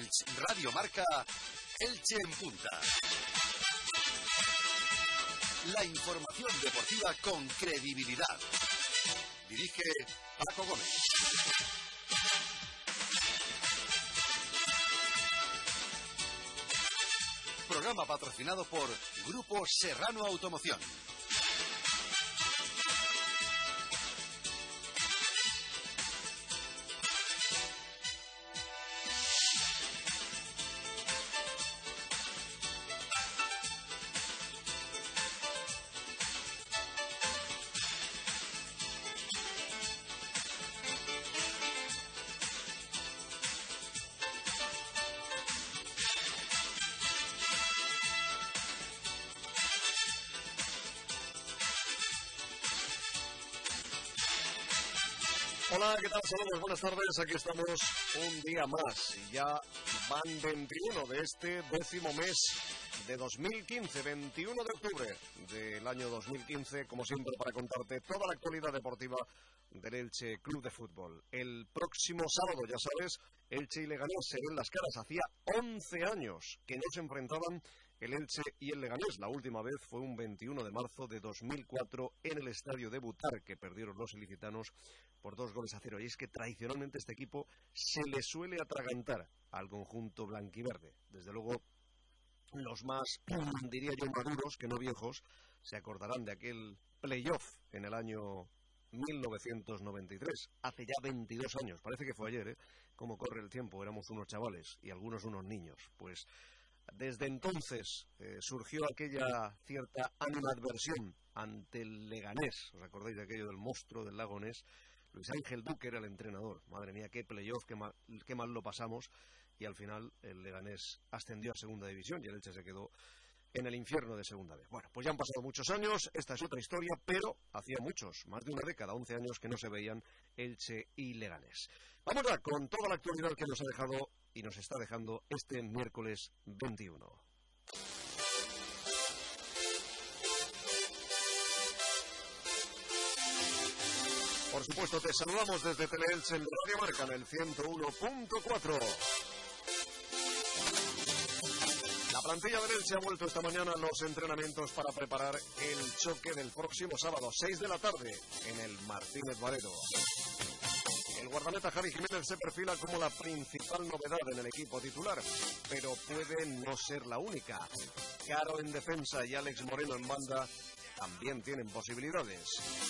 Teleelch Radio Marca, Elche en Punta. La información deportiva con credibilidad. Dirige Paco Gómez. Programa patrocinado por Grupo Serrano Automoción. Hola, ¿qué tal? Saludos, buenas tardes. Aquí estamos un día más y ya van 21 de este 10º mes de 2015, 21 de octubre del año 2015, como siempre, para contarte toda la actualidad deportiva del Elche Club de Fútbol. El próximo sábado, ya sabes, Elche y Leganés se ven las caras. Hacía 11 años que no se enfrentaban el Elche y el Leganés. La última vez fue un 21 de marzo de 2004 en el estadio de Butar, que perdieron los ilicitanos por 2-0. Y es que tradicionalmente este equipo se le suele atragantar al conjunto blanquiverde. Desde luego, los más, diría yo, maduros, que no viejos, se acordarán de aquel playoff en el año 1993, hace ya 22 años. Parece que fue ayer, ¿eh? Cómo corre el tiempo. Éramos unos chavales y algunos unos niños. Pues desde entonces surgió aquella cierta animadversión ante el Leganés. ¿Os acordáis de aquello del monstruo del lago Ness? Luis Ángel Duque era el entrenador. Madre mía, qué playoff, qué mal lo pasamos. Y al final el Leganés ascendió a segunda división y el Elche se quedó en el infierno de segunda vez. Bueno, pues ya han pasado muchos años, esta es otra historia, pero hacía muchos, más de una década, 11 años que no se veían Elche y Leganés. Vamos ya con toda la actualidad que nos ha dejado y nos está dejando este miércoles 21. Por supuesto, te saludamos desde Teleelch en Radio Marca, en el 101.4. La plantilla del Elche ha vuelto esta mañana a los entrenamientos para preparar el choque del próximo sábado, 6 de la tarde, en el Martínez Valero. El guardameta Javi Jiménez se perfila como la principal novedad en el equipo titular, pero puede no ser la única. Caro en defensa y Alex Moreno en banda también tienen posibilidades.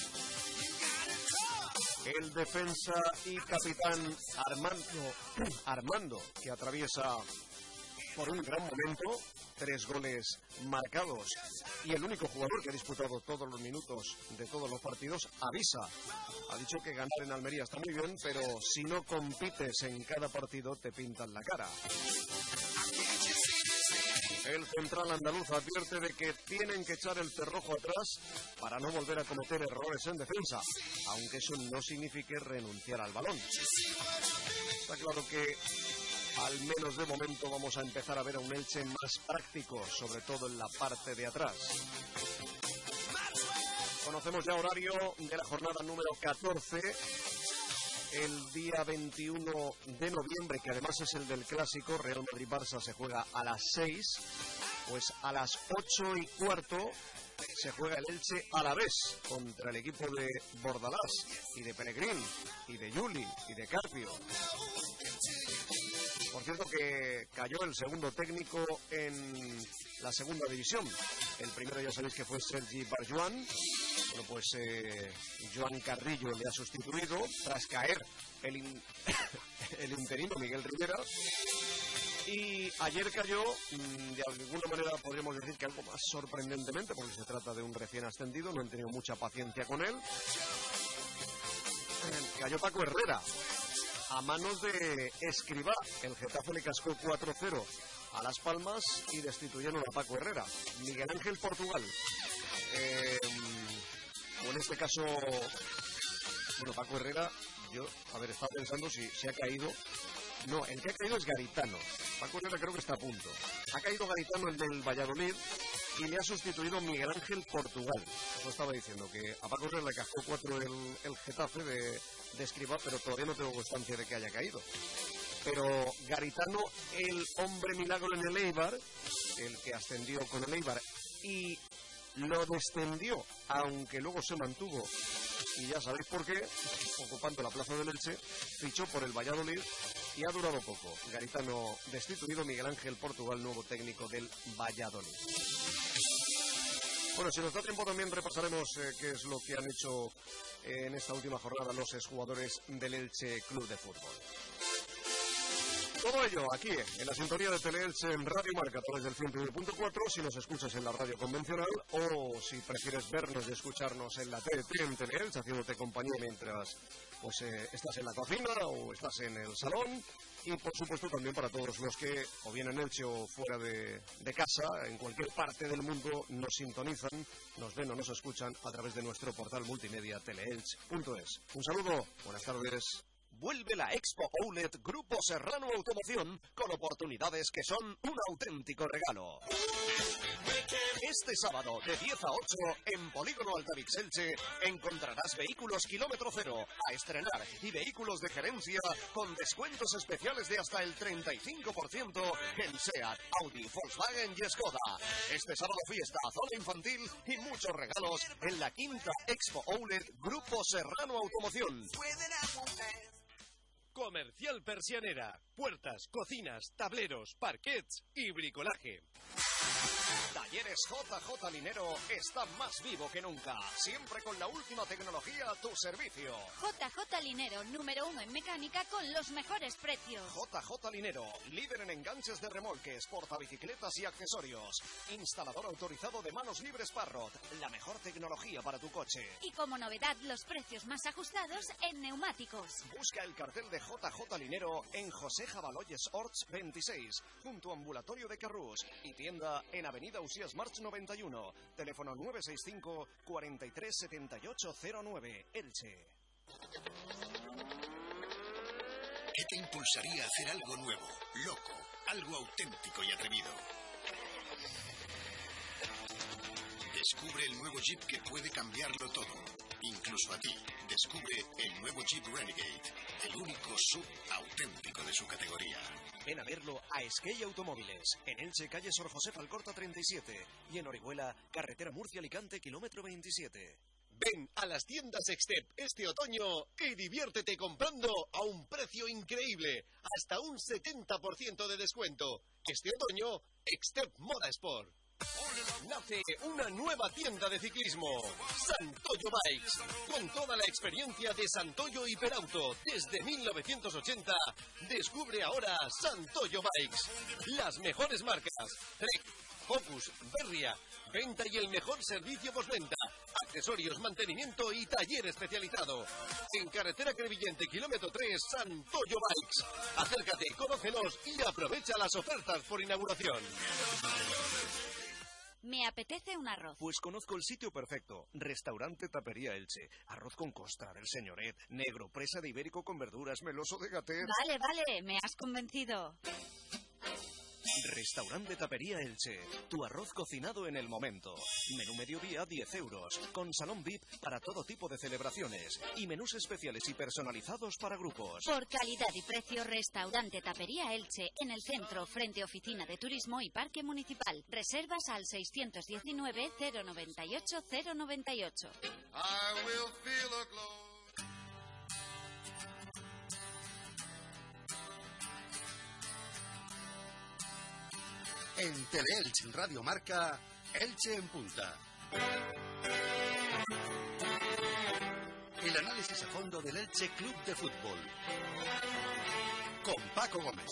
El defensa y capitán Armando, que atraviesa por un gran momento, 3 goles marcados, y el único jugador que ha disputado todos los minutos de todos los partidos, avisa. Ha dicho que ganar en Almería está muy bien, pero si no compites en cada partido te pintan la cara. El central andaluz advierte de que tienen que echar el cerrojo atrás para no volver a cometer errores en defensa, aunque eso no signifique renunciar al balón. Está claro que al menos de momento vamos a empezar a ver a un Elche más práctico, sobre todo en la parte de atrás. Conocemos ya horario de la jornada número 14, el día 21 de noviembre, que además es el del clásico. Real Madrid-Barça se juega a las 6, pues a las 8:15 se juega el Elche a la vez contra el equipo de Bordalás y de Pellegrín y de Juli y de Carpio. Por cierto que cayó el segundo técnico en la segunda división. El primero ya sabéis que fue Sergi Barjuan. Bueno, pues Joan Carrillo le ha sustituido tras caer el interino Miguel Rivera. Y ayer cayó, de alguna manera podríamos decir que algo más sorprendentemente, porque se trata de un recién ascendido, no han tenido mucha paciencia con él. Cayó Paco Herrera a manos de Escribá. El Getafe le cascó 4-0 a Las Palmas y destituyeron a Paco Herrera. Miguel Ángel Portugal, o en este caso, bueno, Paco Herrera, yo, estaba pensando si se ha caído. No, el que ha caído es Garitano. Paco Herrera creo que está a punto. Ha caído Garitano, el del Valladolid, y le ha sustituido Miguel Ángel Portugal. Eso estaba diciendo, que a Paco Herrera le cascó 4 el Getafe de Escribá, pero todavía no tengo constancia de que haya caído. Pero Garitano, el hombre milagro en el Eibar, el que ascendió con el Eibar y lo descendió, aunque luego se mantuvo, y ya sabéis por qué, ocupando la plaza del Elche, fichó por el Valladolid y ha durado poco. Garitano destituido, Miguel Ángel Portugal, nuevo técnico del Valladolid. Bueno, si nos da tiempo también repasaremos qué es lo que han hecho en esta última jornada los exjugadores del Elche Club de Fútbol. Todo ello aquí, en la sintonía de Teleelche en Radio Marca, a través del 101.4, si nos escuchas en la radio convencional, o si prefieres vernos y escucharnos en la TDT en Teleelche, haciéndote compañía mientras pues estás en la cocina o estás en el salón, y por supuesto también para todos los que, o bien en Elche o fuera de casa, en cualquier parte del mundo, nos sintonizan, nos ven o nos escuchan a través de nuestro portal multimedia teleelche.es. Un saludo, buenas tardes. Vuelve la Expo Outlet Grupo Serrano Automoción con oportunidades que son un auténtico regalo. Este sábado de 10 a 8 en Polígono Altavix Elche encontrarás vehículos kilómetro cero a estrenar y vehículos de gerencia con descuentos especiales de hasta el 35% en SEAT, Audi, Volkswagen y Skoda. Este sábado fiesta, zona infantil y muchos regalos en la quinta Expo Outlet Grupo Serrano Automoción. Comercial Persianera. Puertas, cocinas, tableros, parquets y bricolaje. Talleres JJ Linero está más vivo que nunca. Siempre con la última tecnología a tu servicio. JJ Linero, número 1 en mecánica con los mejores precios. JJ Linero, líder en enganches de remolques, portabicicletas y accesorios. Instalador autorizado de manos libres Parrot. La mejor tecnología para tu coche. Y como novedad, los precios más ajustados en neumáticos. Busca el cartel de JJ Linero en José Jabaloyes Orts 26, junto a Ambulatorio de Carrús, y tienda en Avenida Usías March 91, teléfono 965 43 78 09, Elche. ¿Qué te impulsaría a hacer algo nuevo, loco, algo auténtico y atrevido? Descubre el nuevo Jeep que puede cambiarlo todo, incluso a ti. Descubre el nuevo Jeep Renegade, el único SUV auténtico de su categoría. Ven a verlo a Skey Automóviles, en Elche, calle Sor José Alcorta 37, y en Orihuela, carretera Murcia-Alicante, kilómetro 27. Ven a las tiendas Extep este otoño y diviértete comprando a un precio increíble, hasta un 70% de descuento. Este otoño, Extep Moda Sport. Nace una nueva tienda de ciclismo, Santoyo Bikes, con toda la experiencia de Santoyo Hiperauto desde 1980. Descubre ahora Santoyo Bikes, las mejores marcas, Trek, Focus, Berria, venta y el mejor servicio postventa, accesorios, mantenimiento y taller especializado. En carretera Crevillente, kilómetro 3, Santoyo Bikes. Acércate, conócenos y aprovecha las ofertas por inauguración. Me apetece un arroz. Pues conozco el sitio perfecto. Restaurante Tapería Elche. Arroz con costra del señoret, negro, presa de ibérico con verduras, meloso de gatet. Vale, me has convencido. Restaurante Tapería Elche. Tu arroz cocinado en el momento. Menú mediodía 10 euros. Con salón VIP para todo tipo de celebraciones. Y menús especiales y personalizados para grupos. Por calidad y precio, Restaurante Tapería Elche. En el centro, frente a Oficina de Turismo y Parque Municipal. Reservas al 619 098 098. En Teleelche Radio Marca, Elche en Punta. El análisis a fondo del Elche Club de Fútbol. Con Paco Gómez.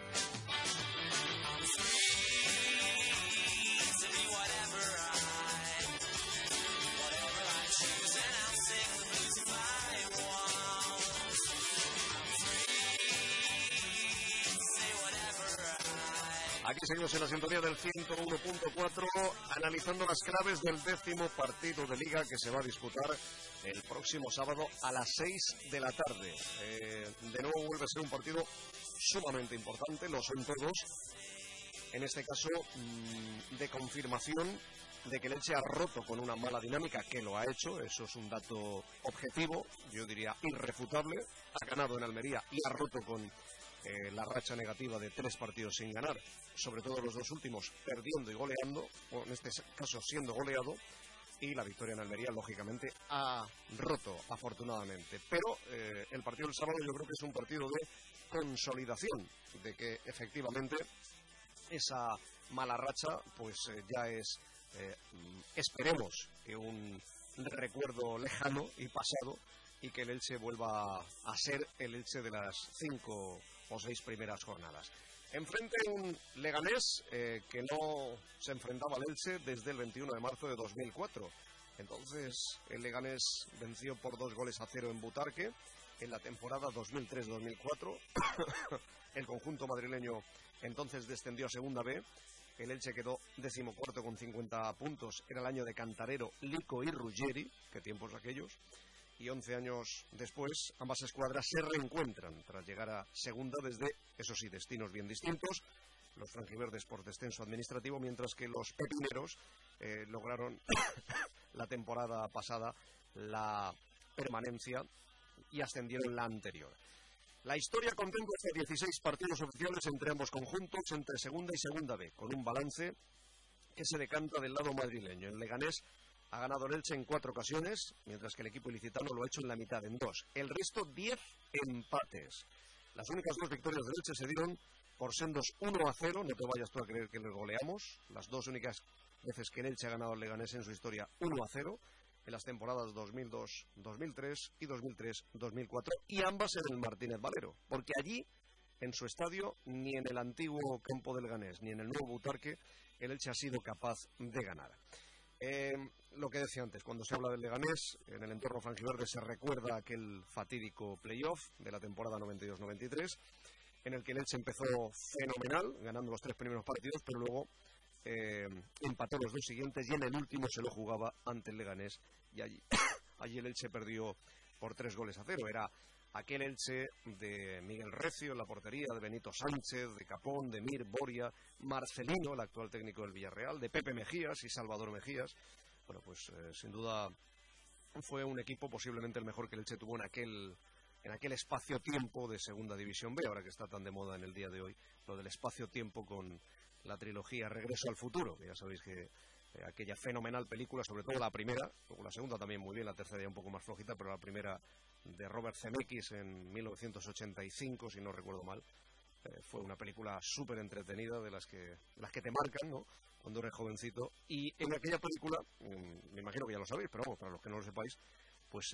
Aquí seguimos en la sintonía del 101.4, analizando las claves del 10º partido de Liga que se va a disputar el próximo sábado a las 6 de la tarde. De nuevo vuelve a ser un partido sumamente importante, lo son todos. En este caso, de confirmación de que el Elche ha roto con una mala dinámica, que lo ha hecho, eso es un dato objetivo, yo diría irrefutable. Ha ganado en Almería y ha roto con la racha negativa de 3 partidos sin ganar, sobre todo los 2 últimos perdiendo y goleando, o en este caso siendo goleado, y la victoria en Almería lógicamente ha roto afortunadamente, pero el partido del sábado yo creo que es un partido de consolidación de que efectivamente esa mala racha pues ya es esperemos que un recuerdo lejano y pasado, y que el Elche vuelva a ser el Elche de las 5 o 6 primeras jornadas. Enfrente un Leganés que no se enfrentaba al Elche desde el 21 de marzo de 2004. Entonces el Leganés venció por 2-0 en Butarque en la temporada 2003-2004. El conjunto madrileño entonces descendió a Segunda B. El Elche quedó 14º con 50 puntos. Era el año de Cantarero, Lico y Ruggeri, qué tiempos aquellos. Y 11 años después, ambas escuadras se reencuentran tras llegar a Segunda desde, eso sí, destinos bien distintos. Los franjiverdes por descenso administrativo, mientras que los pepineros lograron la temporada pasada la permanencia y ascendieron la anterior. La historia contempla hasta 16 partidos oficiales entre ambos conjuntos, entre Segunda y Segunda B, con un balance que se decanta del lado madrileño. El Leganés ha ganado el Elche en 4 ocasiones, mientras que el equipo ilicitano lo ha hecho en la mitad, en 2. El resto, 10 empates. Las únicas 2 victorias del Elche se dieron por sendos 1-0, no te vayas tú a creer que les goleamos. Las 2 únicas veces que el Elche ha ganado al Leganés en su historia, 1-0, en las temporadas 2002-2003 y 2003-2004, y ambas en el Martínez Valero, porque allí, en su estadio, ni en el antiguo campo del Leganés, ni en el nuevo Butarque, el Elche ha sido capaz de ganar. Lo que decía antes, cuando se habla del Leganés, en el entorno franjiverde se recuerda aquel fatídico playoff de la temporada 92-93, en el que el Elche empezó fenomenal, ganando los 3 primeros partidos, pero luego empató los 2 siguientes y en el último se lo jugaba ante el Leganés, y allí el Elche perdió por 3-0. Era aquel Elche de Miguel Recio en la portería, de Benito Sánchez, de Capón, de Mir, Boria, Marcelino, el actual técnico del Villarreal, de Pepe Mejías y Salvador Mejías. Bueno, pues sin duda fue un equipo posiblemente el mejor que el Elche tuvo en aquel espacio-tiempo de Segunda División B, ahora que está tan de moda en el día de hoy, lo del espacio-tiempo con la trilogía Regreso al Futuro, que ya sabéis que aquella fenomenal película, sobre todo la primera, luego la segunda también muy bien, la tercera ya un poco más flojita, pero la primera de Robert Zemeckis en 1985, si no recuerdo mal, fue una película súper entretenida, de las que te marcan, ¿no?, cuando eres jovencito. Y en aquella película, me imagino que ya lo sabéis, pero vamos, para los que no lo sepáis, pues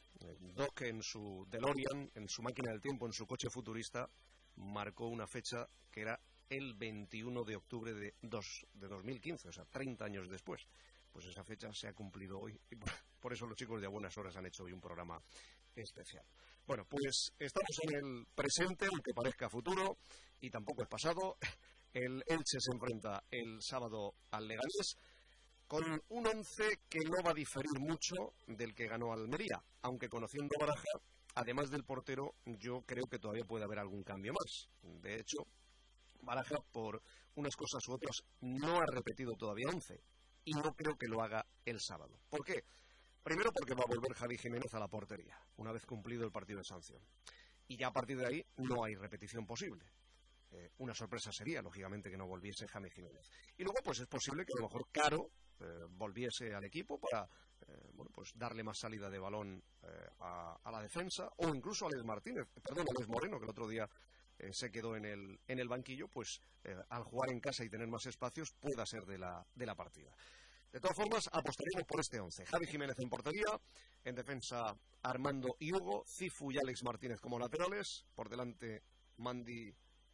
Doc en su DeLorean, en su máquina del tiempo, en su coche futurista, marcó una fecha que era el 21 de octubre de 2015, o sea, 30 años después. Pues esa fecha se ha cumplido hoy, y por eso los chicos de A Buenas Horas han hecho hoy un programa especial. Bueno, pues estamos en el presente, aunque parezca futuro, y tampoco es pasado. El Elche se enfrenta el sábado al Leganés, con un 11 que no va a diferir mucho del que ganó Almería, aunque conociendo a Baraja, además del portero, yo creo que todavía puede haber algún cambio más. De hecho, Baraja, por unas cosas u otras, no ha repetido todavía 11, y no creo que lo haga el sábado. ¿Por qué? Primero porque va a volver Javi Jiménez a la portería, una vez cumplido el partido de sanción. Y ya a partir de ahí no hay repetición posible. Una sorpresa sería, lógicamente, que no volviese Javi Jiménez. Y luego, pues es posible que a lo mejor Caro volviese al equipo para pues darle más salida de balón a la defensa, o incluso a Alex Moreno, que el otro día se quedó en el banquillo, pues al jugar en casa y tener más espacios pueda ser de la partida. De todas formas, apostaremos por este 11. Javi Jiménez en portería, en defensa Armando y Hugo, Cifu y Alex Martínez como laterales, por delante Mandi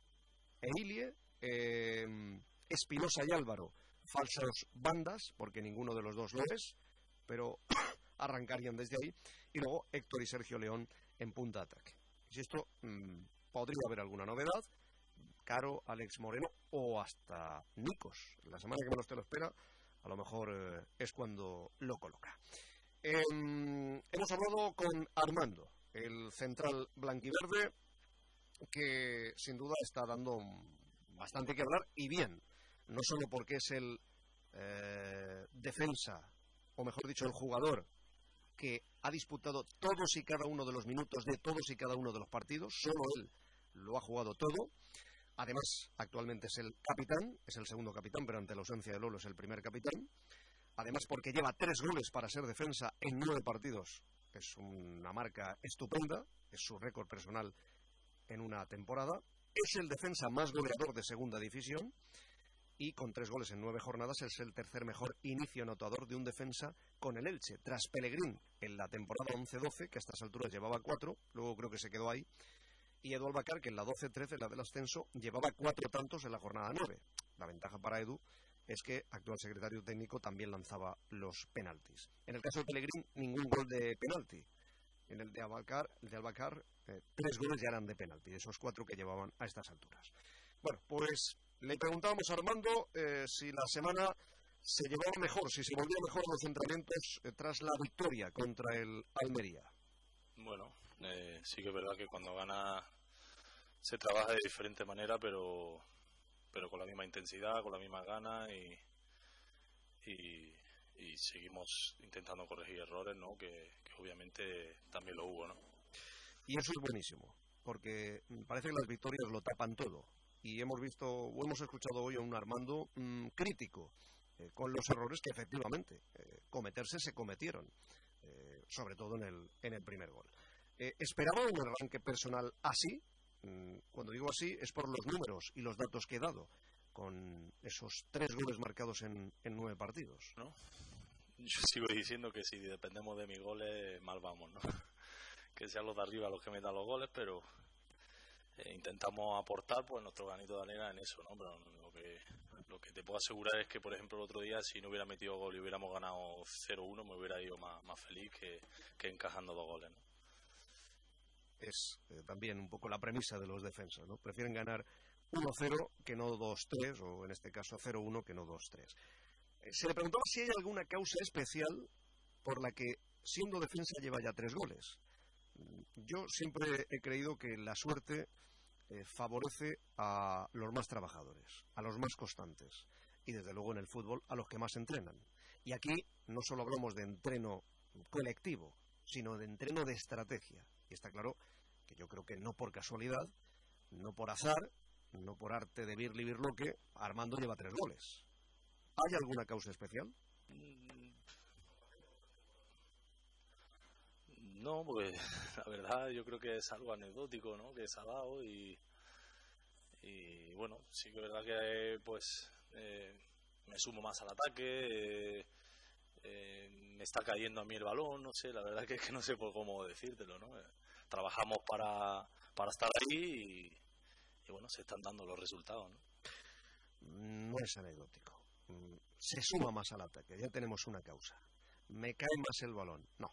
e Ilie, Espinosa y Álvaro, falsos bandas, porque ninguno de los dos lo es, pero arrancarían desde ahí, y luego Héctor y Sergio León en punta de ataque. Si esto podría haber alguna novedad, Caro, Alex Moreno o hasta Nikos. La semana que menos te lo espera, a lo mejor es cuando lo coloca. Hemos hablado con Armando, el central blanquiverde, que sin duda está dando bastante que hablar, y bien, no solo porque es el defensa, o mejor dicho, el jugador que ha disputado todos y cada uno de los minutos de todos y cada uno de los partidos, solo él lo ha jugado todo. Además, actualmente es el capitán, es el segundo capitán, pero ante la ausencia de Lolo es el primer capitán. Además, porque lleva 3 goles para ser defensa en 9 partidos. Es una marca estupenda, es su récord personal en una temporada. Es el defensa más goleador de segunda división y con 3 goles en 9 jornadas es el tercer mejor inicio anotador de un defensa con el Elche. Tras Pellegrín en la temporada 11-12, que a estas alturas llevaba 4, luego creo que se quedó ahí. Y Edu Albacar, que en la 12-13, la del ascenso, llevaba 4 tantos en la jornada 9. La ventaja para Edu es que, actual secretario técnico, también lanzaba los penaltis. En el caso de Pellegrín, ningún gol de penalti. En el de Albacar, 3 goles ya eran de penalti, de esos 4 que llevaban a estas alturas. Bueno, pues le preguntábamos a Armando si la semana se llevaba mejor, si se volvía mejor los entrenamientos tras la victoria contra el Almería. Bueno, sí que es verdad que cuando gana se trabaja de diferente manera, pero con la misma intensidad, con la misma gana y seguimos intentando corregir errores, ¿no? Que obviamente también lo hubo, ¿no? Y eso es buenísimo, porque parece que las victorias lo tapan todo. Y hemos escuchado hoy a un Armando crítico con los errores que efectivamente cometerse se cometieron, sobre todo en el primer gol. ¿Esperaba un arranque personal así? Cuando digo así es por los números y los datos que he dado, con esos 3 goles marcados en 9 partidos, ¿no? Yo sigo diciendo que si dependemos de mis goles, mal vamos, ¿no? Que sean los de arriba los que metan los goles, pero intentamos aportar pues nuestro granito de arena en eso, ¿no? Pero lo que te puedo asegurar es que, por ejemplo, el otro día, si no hubiera metido gol y hubiéramos ganado 0-1, me hubiera ido más feliz que encajando 2 goles, ¿no? Es también un poco la premisa de los defensas, ¿no? Prefieren ganar 1-0 que no 2-3, o en este caso 0-1 que no 2-3. Se le preguntaba si hay alguna causa especial por la que, siendo defensa, lleva ya 3 goles. Yo siempre he creído que la suerte favorece a los más trabajadores, a los más constantes, y desde luego en el fútbol a los que más entrenan. Y aquí no solo hablamos de entreno colectivo, sino de entreno de estrategia. Y está claro que yo creo que no por casualidad, no por azar, no por arte de birli birloque, Armando lleva 3 goles. ¿Hay alguna causa especial? No, pues la verdad yo creo que es algo anecdótico, ¿no? Que se ha dado y bueno, sí que es verdad que pues me sumo más al ataque, me está cayendo a mí el balón, no sé, la verdad que es que no sé por cómo decírtelo, ¿no? Trabajamos para estar ahí y bueno, se están dando los resultados, ¿no? No es anecdótico. Se suma más al ataque, ya tenemos una causa. Me cae más el balón. No.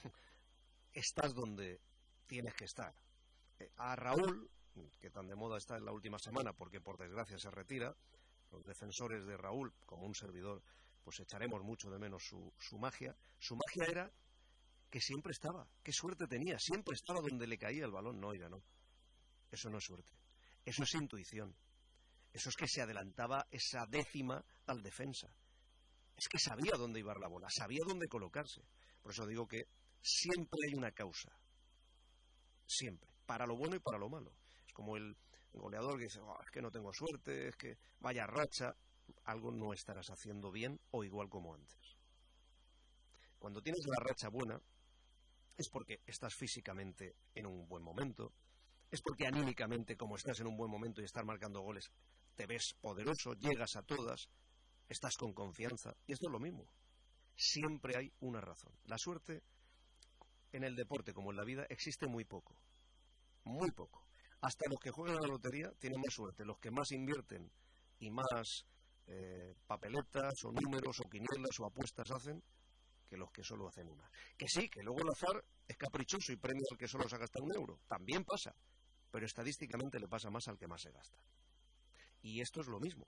Estás donde tienes que estar. A Raúl, que tan de moda está en la última semana porque por desgracia se retira, los defensores de Raúl, como un servidor, pues echaremos mucho de menos su magia. Su magia era que siempre estaba, qué suerte tenía, siempre estaba donde le caía el balón. No, oiga, no. Eso no es suerte, eso es intuición. Eso es que se adelantaba esa décima al defensa. Es que sabía dónde iba la bola, sabía dónde colocarse. Por eso digo que siempre hay una causa. Siempre. Para lo bueno y para lo malo. Es como el goleador que dice, es que no tengo suerte, es que vaya racha. Algo no estarás haciendo bien o igual como antes. Cuando tienes la racha buena, es porque estás físicamente en un buen momento, es porque anímicamente, como estás en un buen momento y estás marcando goles, te ves poderoso, llegas a todas, estás con confianza. Y esto es lo mismo. Siempre hay una razón. La suerte en el deporte, como en la vida, existe muy poco. Muy poco. Hasta los que juegan a la lotería tienen más suerte. Los que más invierten y más papeletas o números o quinielas o apuestas hacen, que los que solo hacen una. Que sí, que luego el azar es caprichoso y premia al que solo se gasta 1 euro. También pasa. Pero estadísticamente le pasa más al que más se gasta. Y esto es lo mismo.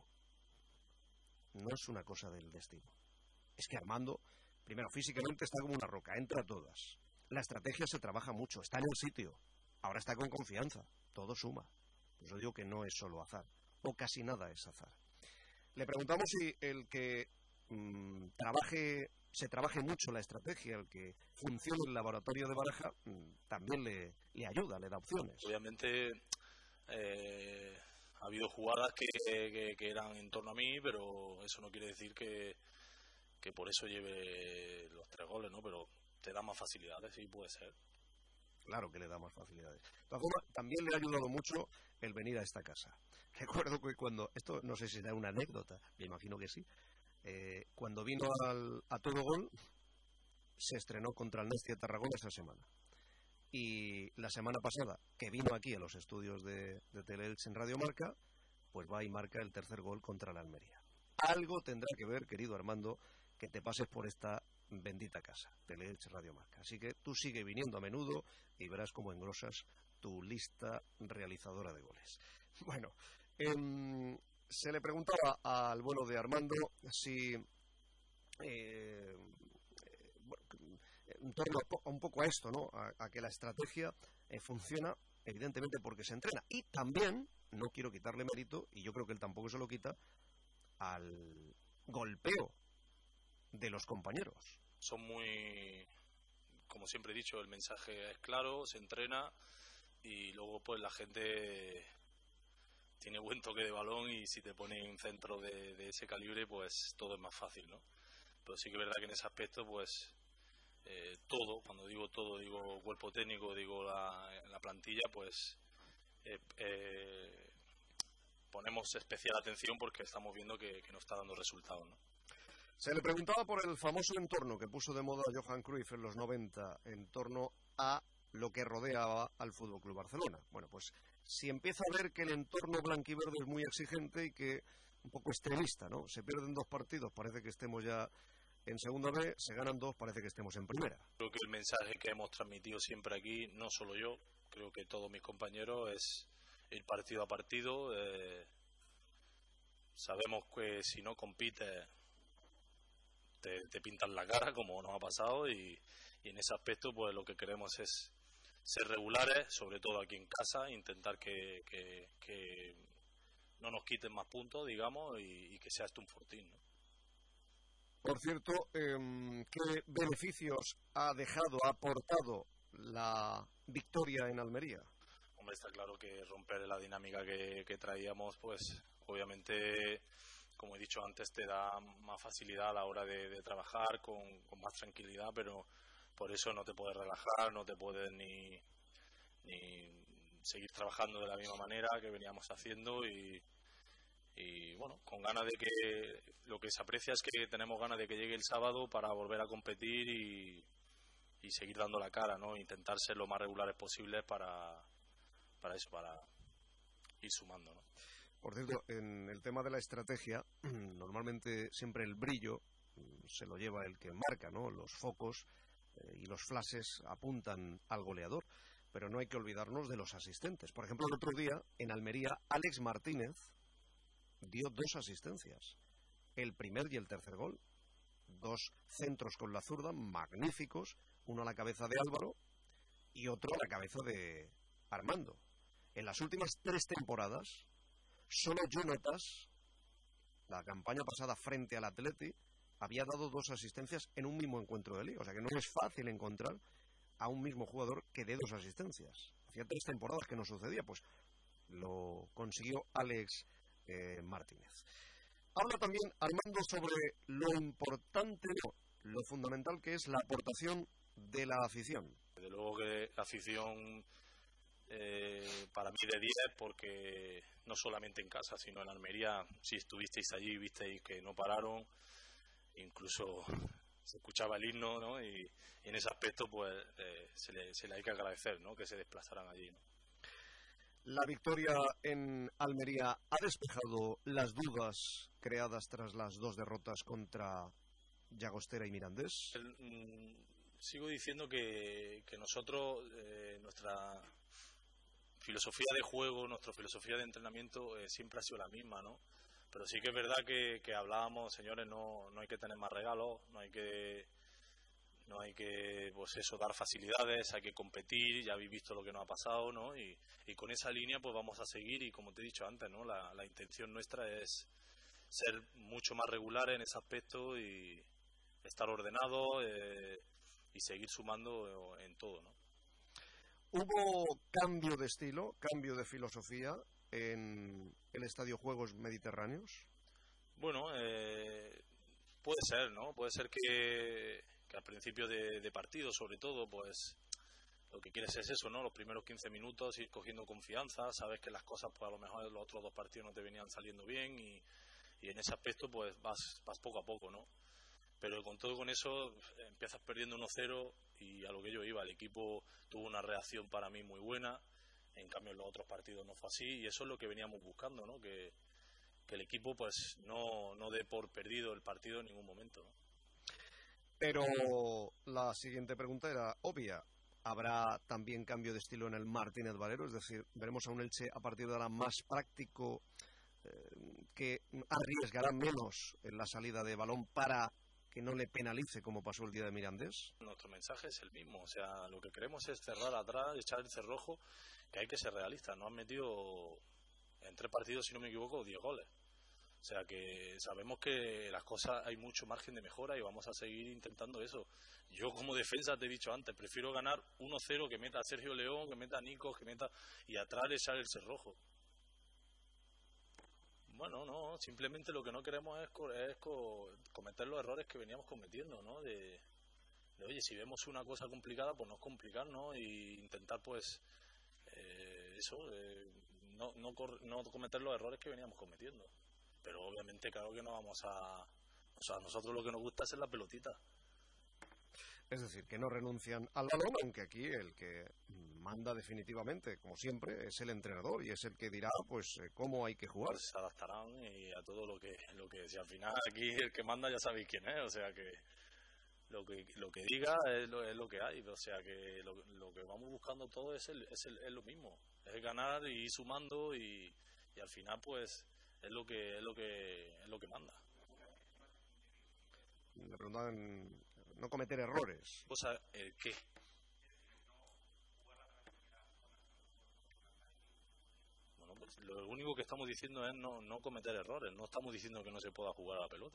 No es una cosa del destino. Es que Armando, primero, físicamente está como una roca, entra a todas. La estrategia se trabaja mucho, está en el sitio. Ahora está con confianza, todo suma. Pues yo digo que no es solo azar, o casi nada es azar. Le preguntamos si el que se trabaje mucho la estrategia, el que funcione el laboratorio de Baraja, también le ayuda, le da opciones. Obviamente Ha habido jugadas que eran en torno a mí, pero eso no quiere decir que por eso lleve los 3 goles, ¿no? Pero te da más facilidades, sí, puede ser. Claro que le da más facilidades. De todas formas, también le ha ayudado mucho el venir a esta casa. Recuerdo que cuando, esto no sé si será una anécdota, me imagino que sí, cuando vino a Todo Gol, se estrenó contra el Nesti de Tarragona esa semana. Y la semana pasada, que vino aquí a los estudios de Teleelch en Radio Marca, pues va y marca el 3er gol contra la Almería. Algo tendrá que ver, querido Armando, que te pases por esta bendita casa, Teleelch Radio Marca. Así que tú sigue viniendo a menudo y verás cómo engrosas tu lista realizadora de goles. Bueno, se le preguntaba al bueno de Armando si... en torno un poco a esto, ¿no? A que la estrategia funciona, evidentemente, porque se entrena. Y también, no quiero quitarle mérito, y yo creo que él tampoco se lo quita, al golpeo de los compañeros. Son muy, como siempre he dicho, el mensaje es claro, se entrena y luego pues la gente tiene buen toque de balón y si te pone un centro de ese calibre, pues todo es más fácil, ¿no? Pero sí que es verdad que en ese aspecto, pues todo, cuando digo todo, digo cuerpo técnico, digo la plantilla, pues ponemos especial atención porque estamos viendo que no está dando resultados, ¿no? Se le preguntaba por el famoso entorno que puso de moda Johan Cruyff en los 90 en torno a lo que rodeaba al FC Barcelona. Bueno, pues si empieza a ver que el entorno blanquiverde es muy exigente y que un poco extremista, ¿no? Se pierden 2 partidos, parece que estemos ya en segunda B, se ganan 2, parece que estemos en primera. Creo que el mensaje que hemos transmitido siempre aquí, no solo yo, creo que todos mis compañeros, es ir partido a partido. Sabemos que si no compites te pintan la cara, como nos ha pasado, y en ese aspecto pues lo que queremos es ser regulares, sobre todo aquí en casa, intentar que no nos quiten más puntos, digamos, y que sea esto un fortín, ¿no? Por cierto, ¿qué beneficios ha aportado la victoria en Almería? Hombre, está claro que romper la dinámica que traíamos, pues obviamente, como he dicho antes, te da más facilidad a la hora de trabajar con más tranquilidad, pero por eso no te puedes relajar, no te puedes ni seguir trabajando de la misma manera que veníamos haciendo y bueno, con ganas de que lo que se aprecia es que tenemos ganas de que llegue el sábado para volver a competir y seguir dando la cara, ¿no? Intentar ser lo más regulares posibles para eso, para ir sumando, ¿no? Por cierto, en el tema de la estrategia, normalmente siempre el brillo se lo lleva el que marca, ¿no? Los focos y los flashes apuntan al goleador, pero no hay que olvidarnos de los asistentes. Por ejemplo, el otro día, en Almería, Alex Martínez dio 2 asistencias, el primer y el tercer gol. 2 centros con la zurda magníficos, uno a la cabeza de Álvaro y otro a la cabeza de Armando. En las últimas 3 temporadas, solo Jonatas, la campaña pasada frente al Atleti, había dado 2 asistencias en un mismo encuentro de liga. O sea que no es fácil encontrar a un mismo jugador que dé 2 asistencias. Hacía 3 temporadas que no sucedía, pues lo consiguió Alex Martínez. Habla también Armando sobre lo importante, lo fundamental que es la aportación de la afición. Desde luego que la afición para mí de 10, porque no solamente en casa, sino en Almería, si estuvisteis allí, visteis que no pararon, incluso se escuchaba el himno, ¿no? Y en ese aspecto pues se le hay que agradecer, ¿no? Que se desplazaran allí, ¿no? La victoria en Almería ha despejado las dudas creadas tras las 2 derrotas contra Llagostera y Mirandés. Sigo diciendo que nosotros, nuestra filosofía de juego, nuestra filosofía de entrenamiento siempre ha sido la misma, ¿no? Pero sí que es verdad que hablábamos, señores, no hay que tener más regalos, no hay que pues eso, dar facilidades, hay que competir, ya habéis visto lo que nos ha pasado, ¿no? Y con esa línea pues vamos a seguir, y como te he dicho antes, ¿no? La intención nuestra es ser mucho más regulares en ese aspecto y estar ordenados y seguir sumando en todo, ¿no? ¿Hubo cambio de estilo, cambio de filosofía en el Estadio Juegos Mediterráneos? Bueno, puede ser, ¿no? Puede ser que al principio de partido, sobre todo, pues lo que quieres es eso, ¿no? Los primeros 15 minutos ir cogiendo confianza, sabes que las cosas, pues a lo mejor en los otros dos partidos no te venían saliendo bien y en ese aspecto, pues vas poco a poco, ¿no? Pero con todo con eso empiezas perdiendo 1-0 y a lo que yo iba, el equipo tuvo una reacción para mí muy buena, en cambio en los otros partidos no fue así y eso es lo que veníamos buscando, ¿no? Que el equipo pues no dé por perdido el partido en ningún momento, ¿no? Pero la siguiente pregunta era obvia. ¿Habrá también cambio de estilo en el Martínez Valero? Es decir, veremos a un Elche a partir de ahora más práctico, que arriesgará menos en la salida de balón para que no le penalice como pasó el día de Mirandés. Nuestro mensaje es el mismo, o sea, lo que queremos es cerrar atrás, echar el cerrojo, que hay que ser realistas. No han metido en 3 partidos, si no me equivoco, 10 goles. O sea que sabemos que las cosas hay mucho margen de mejora y vamos a seguir intentando eso. Yo como defensa te he dicho antes, prefiero ganar 1-0 que meta a Sergio León, que meta a Nico, que meta y atrás echar el cerrojo. Bueno, no, simplemente lo que no queremos es cometer los errores que veníamos cometiendo, ¿no? De oye, si vemos una cosa complicada, pues no es complicar, ¿no? Y intentar, pues, no cometer los errores que veníamos cometiendo. Pero obviamente, claro que no vamos a... O sea, a nosotros lo que nos gusta es la pelotita. Es decir, que no renuncian al balón, aunque aquí el que manda definitivamente, como siempre, es el entrenador y es el que dirá, pues, cómo hay que jugar. Pues se adaptarán y a todo lo que si al final aquí el que manda ya sabéis quién es, o sea que lo que diga es lo que hay, o sea que lo que vamos buscando todo es lo mismo, es ganar y ir sumando y al final pues es lo que manda. Le preguntaban no cometer errores. O sea, ¿qué? Bueno, pues lo único que estamos diciendo es no cometer errores, no estamos diciendo que no se pueda jugar a la pelota.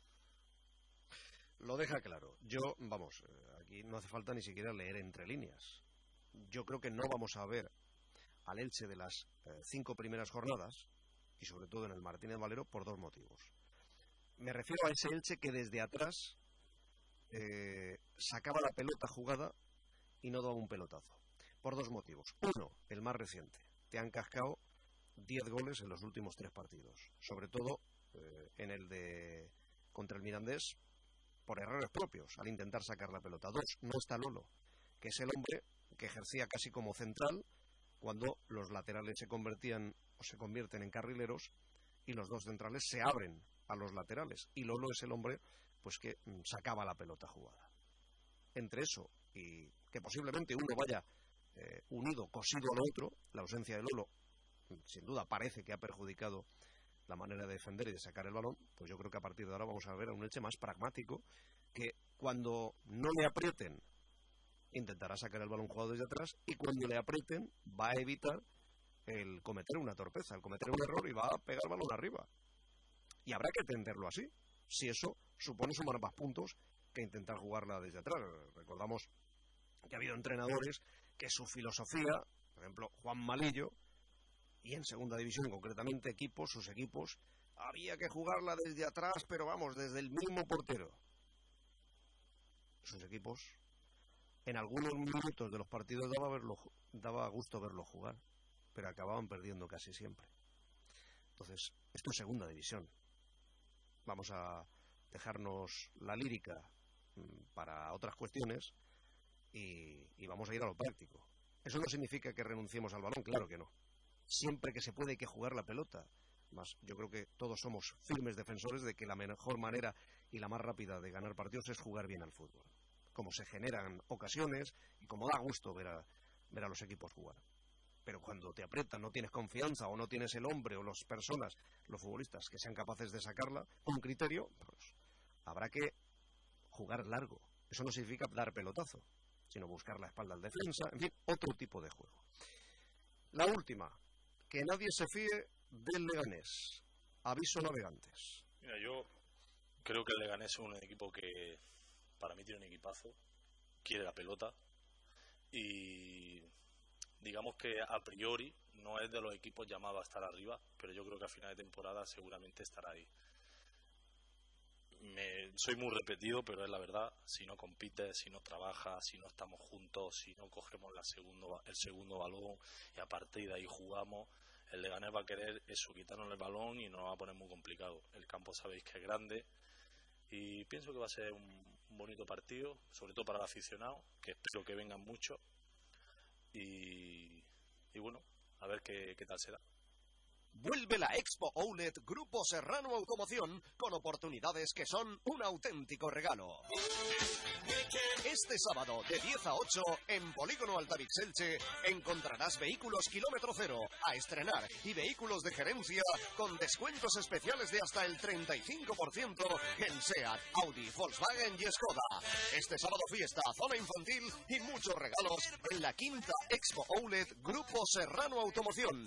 Lo deja claro. Yo, vamos, aquí no hace falta ni siquiera leer entre líneas. Yo creo que no vamos a ver al Elche de las 5 primeras jornadas, y sobre todo en el Martínez Valero, por 2 motivos. Me refiero a ese Elche que desde atrás sacaba la pelota jugada y no daba un pelotazo. Por 2 motivos. Uno, el más reciente. Te han cascado 10 goles en los últimos 3 partidos. Sobre todo en el de contra el Mirandés, por errores propios, al intentar sacar la pelota. 2, no está Lolo, que es el hombre que ejercía casi como central cuando los laterales se convierten en carrileros y los 2 centrales se abren a los laterales. Y Lolo es el hombre pues que sacaba la pelota jugada. Entre eso y que posiblemente uno vaya unido, cosido al otro, la ausencia de Lolo sin duda parece que ha perjudicado la manera de defender y de sacar el balón. Pues yo creo que a partir de ahora vamos a ver a un Elche más pragmático, que cuando no le aprieten intentará sacar el balón jugado desde atrás, y cuando le aprieten va a evitar el cometer una torpeza, el cometer un error, y va a pegar el balón arriba. Y habrá que entenderlo así, si eso supone sumar más puntos que intentar jugarla desde atrás. Recordamos que ha habido entrenadores que su filosofía, por ejemplo Juan Malillo, y en segunda división concretamente sus equipos, había que jugarla desde atrás, pero vamos, desde el mismo portero. Sus equipos, en algunos minutos de los partidos daba gusto verlo jugar, pero acababan perdiendo casi siempre. Entonces, esto es segunda división. Vamos a dejarnos la lírica para otras cuestiones y vamos a ir a lo práctico. Eso no significa que renunciemos al balón, claro que no. Siempre que se puede hay que jugar la pelota. Más, yo creo que todos somos firmes defensores de que la mejor manera y la más rápida de ganar partidos es jugar bien al fútbol. Como se generan ocasiones y como da gusto ver a los equipos jugar. Pero cuando te aprietan, no tienes confianza o no tienes el hombre o las personas, los futbolistas, que sean capaces de sacarla con criterio, pues habrá que jugar largo. Eso no significa dar pelotazo, sino buscar la espalda al defensa, en fin, otro tipo de juego. La última, que nadie se fíe del Leganés. Aviso navegantes. Mira, yo creo que el Leganés es un equipo que para mí tiene un equipazo, quiere la pelota y digamos que a priori no es de los equipos llamados a estar arriba, pero yo creo que a final de temporada seguramente estará ahí. Soy muy repetido, pero es la verdad. Si no compites, si no trabajas, si no estamos juntos, si no cogemos el segundo balón y a partir de ahí jugamos, el Leganés va a querer eso, quitarnos el balón y nos va a poner muy complicado. El campo sabéis que es grande y pienso que va a ser un bonito partido, sobre todo para el aficionado, que espero que vengan muchos y bueno, a ver qué tal será. Vuelve la Expo Outlet Grupo Serrano Automoción con oportunidades que son un auténtico regalo. Este sábado de 10 a 8 en Polígono Altavix Elche encontrarás vehículos kilómetro cero a estrenar y vehículos de gerencia con descuentos especiales de hasta el 35% en SEAT, Audi, Volkswagen y Skoda. Este sábado fiesta, zona infantil y muchos regalos en la quinta Expo Outlet Grupo Serrano Automoción.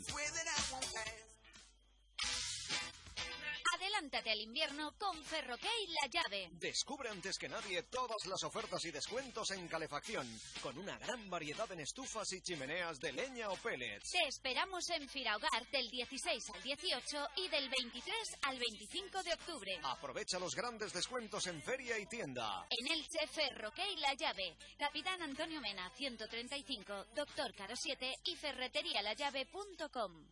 Adelántate al invierno con Ferroquey La Llave. Descubre antes que nadie todas las ofertas y descuentos en calefacción, con una gran variedad en estufas y chimeneas de leña o pellets. Te esperamos en Firahogar del 16 al 18 y del 23 al 25 de octubre. Aprovecha los grandes descuentos en feria y tienda. En Elche, Ferroquey La Llave. Capitán Antonio Mena, 135, Doctor Caro 7 y ferreterialallave.com.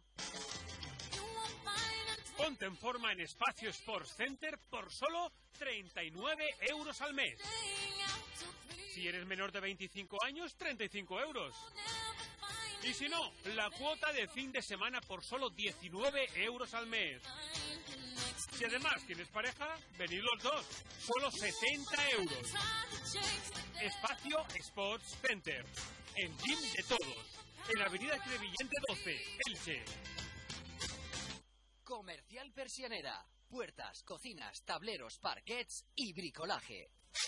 Ponte en forma en Espacio Sports Center por solo 39 euros al mes. Si eres menor de 25 años, 35 euros. Y si no, la cuota de fin de semana por solo 19 euros al mes. Si además tienes pareja, venid los dos, solo 70 euros. Espacio Sports Center, el gym de todos, en Avenida Crevillente 12, Elche. Comercial Persianera. Puertas, cocinas, tableros, parquets y bricolaje.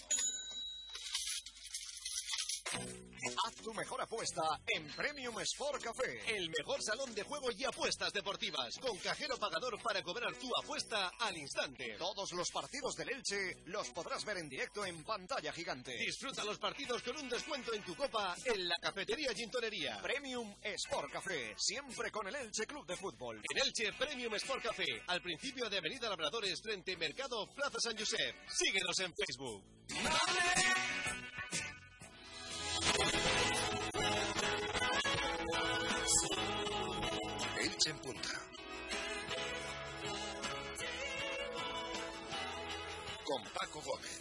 Haz tu mejor apuesta en Premium Sport Café. El mejor salón de juego y apuestas deportivas, con cajero pagador para cobrar tu apuesta al instante. Todos los partidos del Elche los podrás ver en directo en pantalla gigante. Disfruta los partidos con un descuento en tu copa en la cafetería Gintonería. Premium Sport Café, siempre con el Elche Club de Fútbol. En Elche, Premium Sport Café, al principio de Avenida Labradores, frente Mercado Plaza San Josep. Síguenos en Facebook. Elche en Punta. Con Paco Gómez.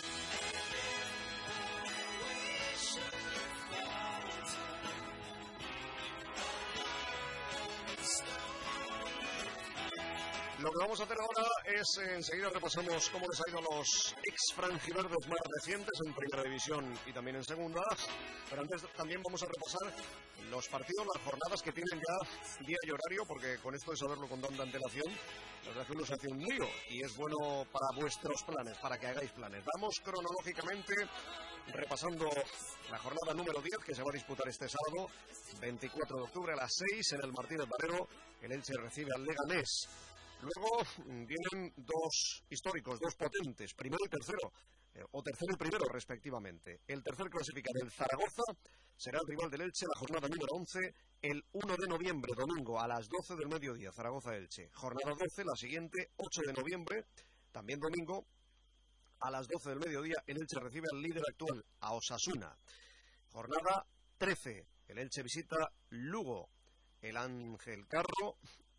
Lo que vamos a hacer ahora es enseguida repasamos cómo les ha ido a los ex-franjiverdes más recientes en Primera División y también en Segunda. Pero antes también vamos a repasar los partidos, las jornadas que tienen ya día y horario, porque con esto de saberlo con tanta antelación, la verdad que uno se hace un lío y es bueno para vuestros planes, para que hagáis planes. Vamos cronológicamente repasando la jornada número 10 que se va a disputar este sábado, 24 de octubre a las 6 en el Martínez Valero. El Elche recibe al Leganés. Luego vienen dos históricos, dos potentes, primero y tercero, o tercero y primero respectivamente. El tercer clasificado, el Zaragoza, será el rival del Elche, la jornada número 11, el 1 de noviembre, domingo, a las 12 del mediodía, Zaragoza-Elche. Jornada 12, la siguiente, 8 de noviembre, también domingo, a las 12 del mediodía, el Elche recibe al líder actual, a Osasuna. Jornada 13, el Elche visita Lugo, el Ángel Carro.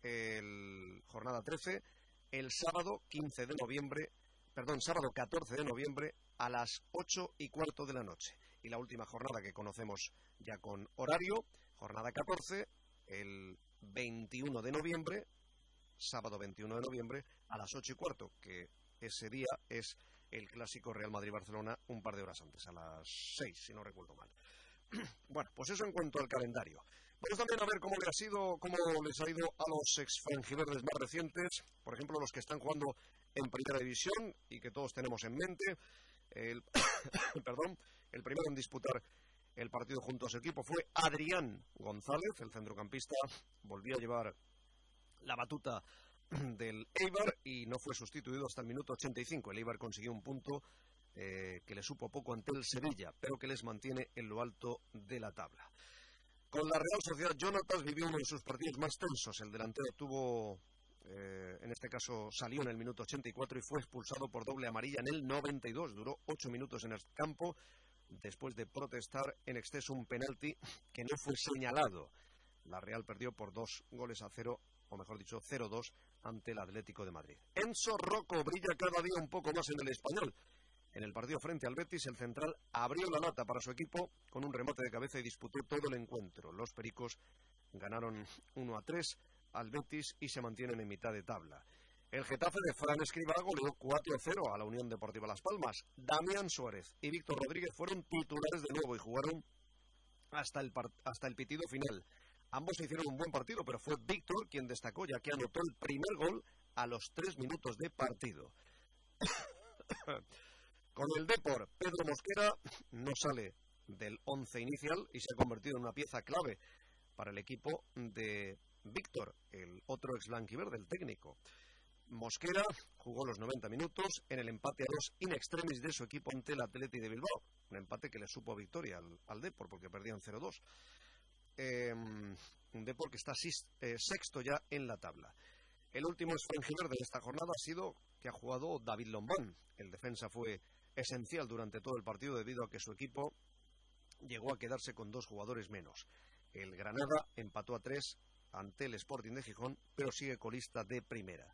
Jornada 13, el sábado 15 de noviembre, sábado 14 de noviembre a las 8:15 de la noche. Y la última jornada que conocemos ya con horario, jornada 14, el 21 de noviembre, sábado 21 de noviembre a las 8:15, que ese día es el clásico Real Madrid-Barcelona un par de horas antes, a las 6, si no recuerdo mal. Bueno, pues eso en cuanto al calendario. Vamos también a ver cómo les ha ido a los ex-franjiverdes más recientes, por ejemplo, los que están jugando en Primera División y que todos tenemos en mente. El primero en disputar el partido junto a su equipo fue Adrián González, el centrocampista, volvió a llevar la batuta del Eibar y no fue sustituido hasta el minuto 85. El Eibar consiguió un punto que le supo poco ante el Sevilla, pero que les mantiene en lo alto de la tabla. Con la Real Sociedad, Jonatas vivió uno de sus partidos más tensos. El delantero tuvo, en este caso, salió en el minuto 84 y fue expulsado por doble amarilla en el 92. Duró 8 minutos en el campo después de protestar en exceso un penalti que no fue señalado. La Real perdió por 2-0, o mejor dicho, 0-2 ante el Atlético de Madrid. Enzo Rocco brilla cada día un poco más en el Español. En el partido frente al Betis, el central abrió la lata para su equipo con un remate de cabeza y disputó todo el encuentro. Los pericos ganaron 1-3 al Betis y se mantienen en mitad de tabla. El Getafe de Fran Escribá goleó 4-0 a la Unión Deportiva Las Palmas. Damián Suárez y Víctor Rodríguez fueron titulares de nuevo y jugaron hasta el pitido final. Ambos hicieron un buen partido, pero fue Víctor quien destacó, ya que anotó el primer gol a los 3 minutos de partido. Con el Depor, Pedro Mosquera no sale del 11 inicial y se ha convertido en una pieza clave para el equipo de Víctor, el otro ex blanquiverde, el técnico. Mosquera jugó los 90 minutos en el empate a 2 in extremis de su equipo ante el Athletic de Bilbao. Un empate que le supo victoria al Depor porque perdían 0-2. Un Depor que está sexto ya en la tabla. El último franjiverde de esta jornada ha sido que ha jugado David Lombán. El defensa fue esencial durante todo el partido debido a que su equipo llegó a quedarse con 2 jugadores menos. El Granada empató a 3 ante el Sporting de Gijón, pero sigue colista de primera.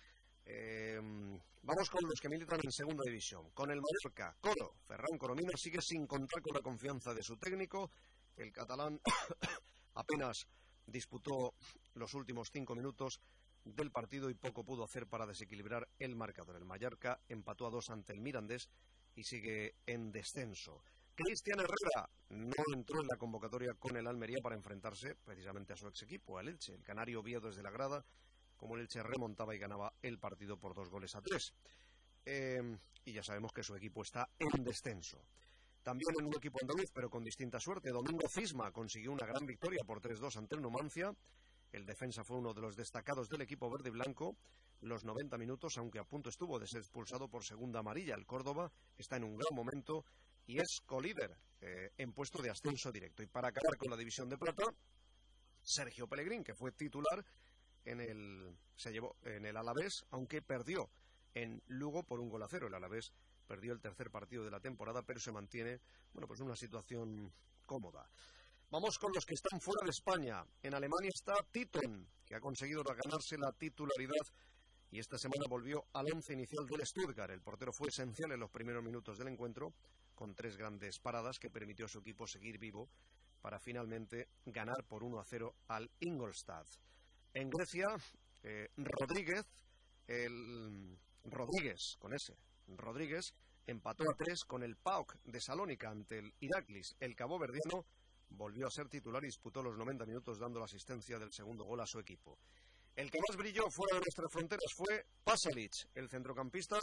Vamos con los que militan en segunda división. Con el Mallorca, Coro, Ferran Coromina sigue sin contar con la confianza de su técnico. El catalán apenas disputó los últimos 5 minutos del partido y poco pudo hacer para desequilibrar el marcador. El Mallorca empató a 2 ante el Mirandés y sigue en descenso. Cristian Herrera no entró en la convocatoria con el Almería para enfrentarse precisamente a su ex equipo, al Elche. El canario vio desde la grada como el Elche remontaba y ganaba el partido por 2-3. Y ya sabemos que su equipo está en descenso. También en un equipo andaluz, pero con distinta suerte, Domingo Cisma consiguió una gran victoria por 3-2 ante el Numancia. El defensa fue uno de los destacados del equipo verde y blanco los 90 minutos, aunque a punto estuvo de ser expulsado por segunda amarilla. El Córdoba está en un gran momento y es colíder en puesto de ascenso directo. Y para acabar con la división de plata, Sergio Pellegrín, que fue titular se llevó en el Alavés, aunque perdió en Lugo por 1-0. El Alavés perdió el tercer partido de la temporada, pero se mantiene, pues en una situación cómoda. Vamos con los que están fuera de España. En Alemania está Titon, que ha conseguido ganarse la titularidad y esta semana volvió al 11 inicial del Stuttgart. El portero fue esencial en los primeros minutos del encuentro, con 3 grandes paradas que permitió a su equipo seguir vivo para finalmente ganar por 1-0 al Ingolstadt. En Grecia, Rodríguez empató a 3 con el PAOK de Salónica ante el Iraklis. El caboverdiano volvió a ser titular y disputó los 90 minutos dando la asistencia del segundo gol a su equipo. El que más brilló fuera de nuestras fronteras fue Pasalic. El centrocampista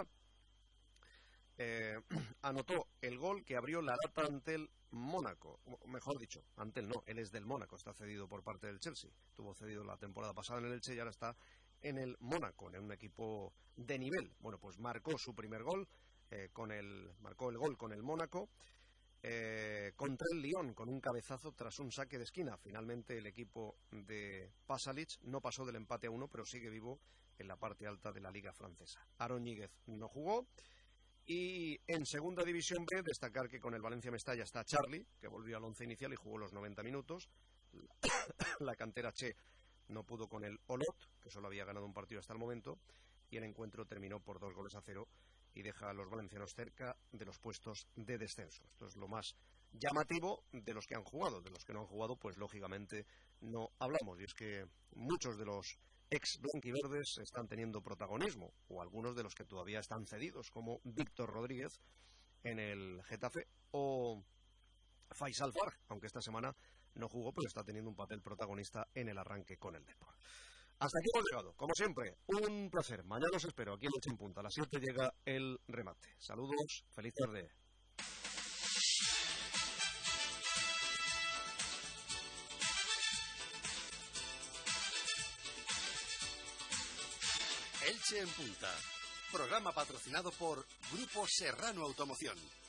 anotó el gol que abrió la lata ante el Mónaco. Mejor dicho, ante él no, él es del Mónaco, está cedido por parte del Chelsea. Estuvo cedido la temporada pasada en el Elche y ahora está en el Mónaco, en un equipo de nivel. Bueno, pues marcó su primer gol, marcó el gol con el Mónaco contra el Lyon, con un cabezazo tras un saque de esquina. Finalmente el equipo de Pasalic no pasó del empate a 1, pero sigue vivo en la parte alta de la liga francesa. Aaron Ñíguez no jugó. Y en segunda división B, destacar que con el Valencia Mestalla está Charlie, que volvió al 11 inicial y jugó los 90 minutos. La cantera Che no pudo con el Olot, que solo había ganado un partido hasta el momento, y el encuentro terminó por 2-0 y deja a los valencianos cerca de los puestos de descenso. Esto es lo más llamativo de los que han jugado. De los que no han jugado, pues lógicamente no hablamos. Y es que muchos de los ex blanquiverdes están teniendo protagonismo, o algunos de los que todavía están cedidos, como Víctor Rodríguez en el Getafe o Faisal Farj, aunque esta semana no jugó, pero está teniendo un papel protagonista en el arranque con el Depor. Hasta aquí hemos llegado, como siempre, un placer. Mañana os espero aquí en Elche en Punta. A las 7 llega el remate. Saludos, feliz tarde. Elche en Punta. Programa patrocinado por Grupo Serrano Automoción.